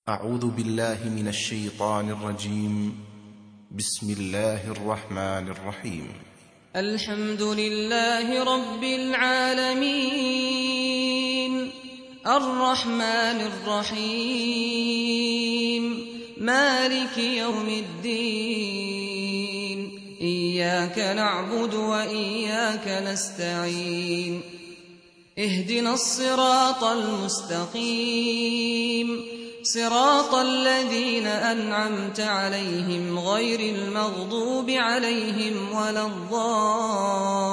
أعوذ بالله من الشيطان الرجيم. بسم الله الرحمن الرحيم. الحمد لله رب العالمين، الرحمن الرحيم، مالك يوم الدين، إياك نعبد وإياك نستعين، اهدنا الصراط المستقيم، صراط الذين أنعمت عليهم غير المغضوب عليهم ولا الضالين.